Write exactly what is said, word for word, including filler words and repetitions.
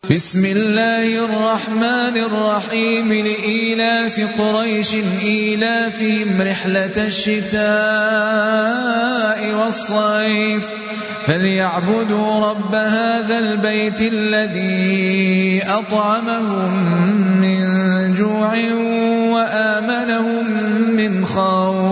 بسم الله الرحمن الرحيم لإيلاف قريش إيلافهم رحلة الشتاء والصيف فليعبدوا رب هذا البيت الذي أطعمهم من جوع وآمنهم من خوف